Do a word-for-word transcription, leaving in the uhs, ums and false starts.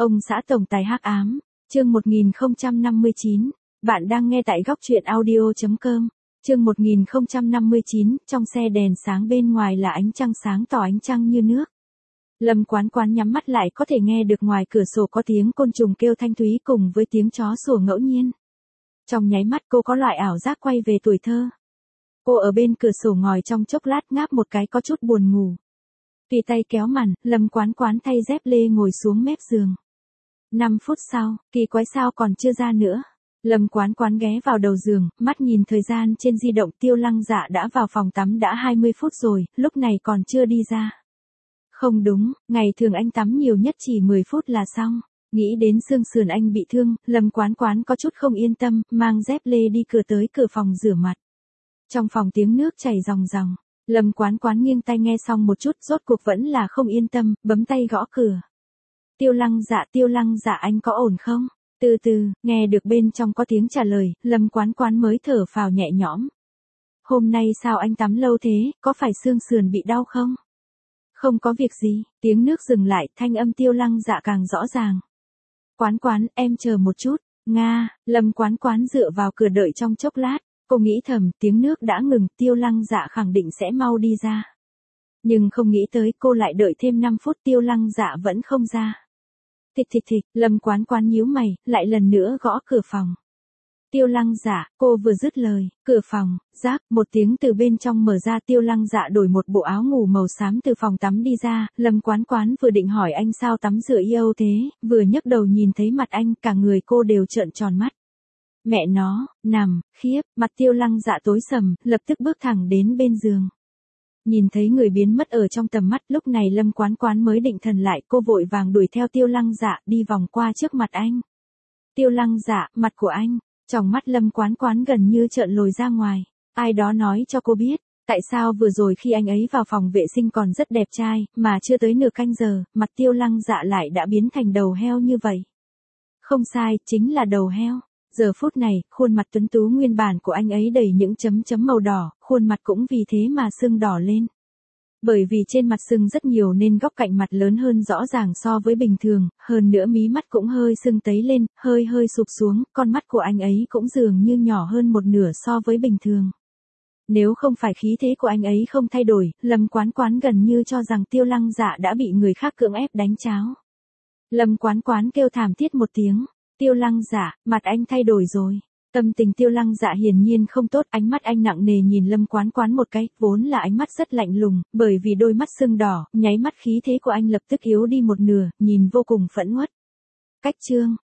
Ông xã tổng tài hắc ám, chương một nghìn không trăm năm mươi chín. Bạn đang nghe tại góc truyện audio chấm com. Chương một nghìn không trăm năm mươi chín, trong xe đèn sáng bên ngoài là ánh trăng sáng tỏ, ánh trăng như nước. Lâm Quán Quán nhắm mắt lại, có thể nghe được ngoài cửa sổ có tiếng côn trùng kêu thanh thúy cùng với tiếng chó sủa ngẫu nhiên. Trong nháy mắt cô có loại ảo giác quay về tuổi thơ. Cô ở bên cửa sổ ngồi trong chốc lát ngáp một cái có chút buồn ngủ. Tùy tay kéo màn, Lâm Quán Quán thay dép lê ngồi xuống mép giường. Năm phút sau, kỳ quái sao còn chưa ra nữa. Lâm Quán Quán ghé vào đầu giường, mắt nhìn thời gian trên di động. Tiêu Lăng Dạ đã vào phòng tắm đã hai mươi phút rồi, lúc này còn chưa đi ra. Không đúng, ngày thường anh tắm nhiều nhất chỉ mười phút là xong. Nghĩ đến xương sườn anh bị thương, Lâm Quán Quán có chút không yên tâm, mang dép lê đi cửa tới cửa phòng rửa mặt. Trong phòng tiếng nước chảy ròng ròng. Lâm Quán Quán nghiêng tai nghe xong một chút, rốt cuộc vẫn là không yên tâm, bấm tay gõ cửa. Tiêu Lăng Dạ, Tiêu Lăng Dạ, anh có ổn không? Từ từ, nghe được bên trong có tiếng trả lời, Lâm Quán Quán mới thở phào nhẹ nhõm. Hôm nay sao anh tắm lâu thế, có phải xương sườn bị đau không? Không có việc gì. Tiếng nước dừng lại, thanh âm Tiêu Lăng Dạ càng rõ ràng. Quán Quán, em chờ một chút. Nga. Lâm Quán Quán dựa vào cửa đợi trong chốc lát. Cô nghĩ thầm, tiếng nước đã ngừng, Tiêu Lăng Dạ khẳng định sẽ mau đi ra. Nhưng không nghĩ tới cô lại đợi thêm năm phút, Tiêu Lăng Dạ vẫn không ra. Thịch thịch thịch, Lâm Quán Quán nhíu mày, lại lần nữa gõ cửa phòng. Tiêu Lăng Dạ, cô vừa dứt lời, cửa phòng, rác, một tiếng từ bên trong mở ra. Tiêu Lăng Dạ đổi một bộ áo ngủ màu xám từ phòng tắm đi ra. Lâm Quán Quán vừa định hỏi anh sao tắm rửa yêu thế, vừa nhấc đầu nhìn thấy mặt anh, cả người cô đều trợn tròn mắt. Mẹ nó, nằm, khiếp, mặt Tiêu Lăng Dạ tối sầm, lập tức bước thẳng đến bên giường. Nhìn thấy người biến mất ở trong tầm mắt, lúc này Lâm Quán Quán mới định thần lại, cô vội vàng đuổi theo Tiêu Lăng Dạ, đi vòng qua trước mặt anh. Tiêu Lăng Dạ, mặt của anh, trong mắt Lâm Quán Quán gần như trợn lồi ra ngoài. Ai đó nói cho cô biết, tại sao vừa rồi khi anh ấy vào phòng vệ sinh còn rất đẹp trai, mà chưa tới nửa canh giờ, mặt Tiêu Lăng Dạ lại đã biến thành đầu heo như vậy. Không sai, chính là đầu heo. Giờ phút này, khuôn mặt tuấn tú nguyên bản của anh ấy đầy những chấm chấm màu đỏ, khuôn mặt cũng vì thế mà sưng đỏ lên. Bởi vì trên mặt sưng rất nhiều nên góc cạnh mặt lớn hơn rõ ràng so với bình thường, hơn nữa mí mắt cũng hơi sưng tấy lên, hơi hơi sụp xuống, con mắt của anh ấy cũng dường như nhỏ hơn một nửa so với bình thường. Nếu không phải khí thế của anh ấy không thay đổi, Lâm Quán Quán gần như cho rằng Tiêu Lăng Dạ đã bị người khác cưỡng ép đánh cháo. Lâm Quán Quán kêu thảm thiết một tiếng. Tiêu Lăng Dạ, mặt anh thay đổi rồi. Tâm tình Tiêu Lăng Dạ hiển nhiên không tốt, ánh mắt anh nặng nề nhìn Lâm Quán Quán một cái, vốn là ánh mắt rất lạnh lùng, bởi vì đôi mắt sưng đỏ, nháy mắt khí thế của anh lập tức yếu đi một nửa, nhìn vô cùng phẫn uất. Cách chương,